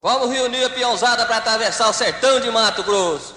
Vamos reunir a peãozada para atravessar o sertão de Mato Grosso.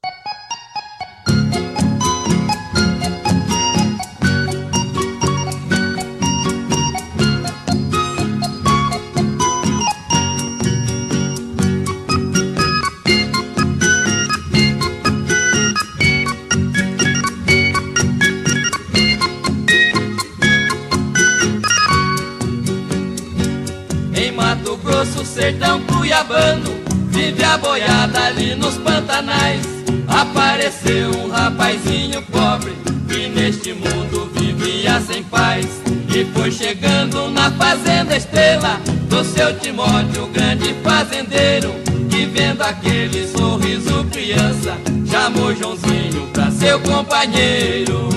Em Mato Grosso, sertão cuiabano, vive a boiada ali nos pantanais. Apareceu um rapazinho pobre que neste mundo vivia sem paz. E foi chegando na fazenda Estrela do seu Timóteo, grande fazendeiro, que vendo aquele sorriso criança, chamou Joãozinho pra seu companheiro.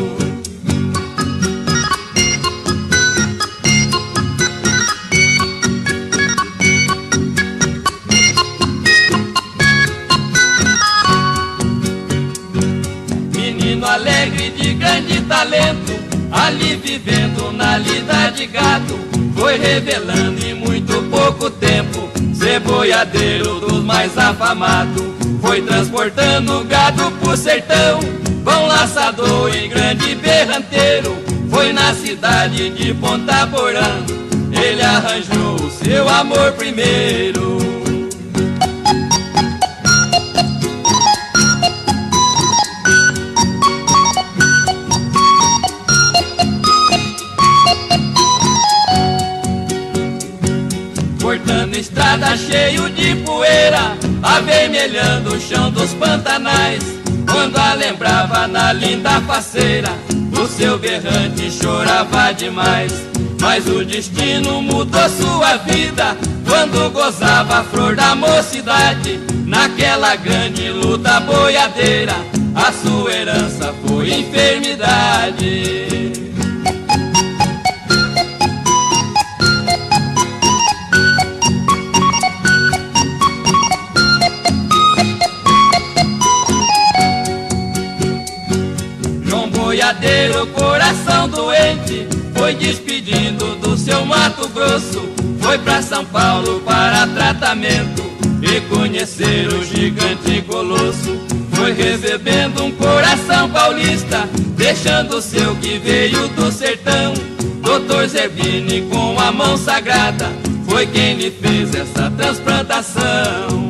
Alegre de grande talento, ali vivendo na lida de gado, foi revelando em muito pouco tempo ser boiadeiro dos mais afamados. Foi transportando gado pro sertão, bom laçador e grande berranteiro. Foi na cidade de Ponta Porã, ele arranjou o seu amor primeiro. Cortando estrada cheio de poeira, avermelhando o chão dos pantanais. Quando a lembrava na linda faceira, o seu berrante chorava demais. Mas o destino mudou sua vida quando gozava a flor da mocidade. Naquela grande luta boiadeira, a sua herança foi enfermidade. Boiadeiro, coração doente, foi despedindo do seu Mato Grosso. Foi pra São Paulo para tratamento e conhecer o gigante colosso. Foi recebendo um coração paulista, deixando o seu que veio do sertão. Doutor Zerbini, com a mão sagrada, foi quem lhe fez essa transplantação.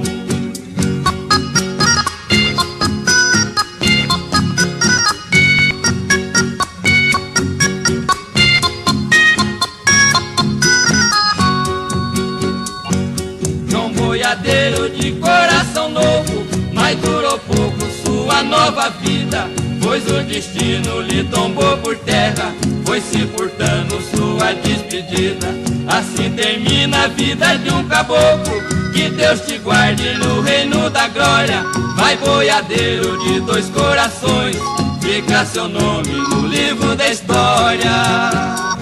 Boiadeiro de coração novo, mas durou pouco sua nova vida, pois o destino lhe tombou por terra, foi se furtando sua despedida. Assim termina a vida de um caboclo, que Deus te guarde no reino da glória. Vai boiadeiro de dois corações, fica seu nome no livro da história.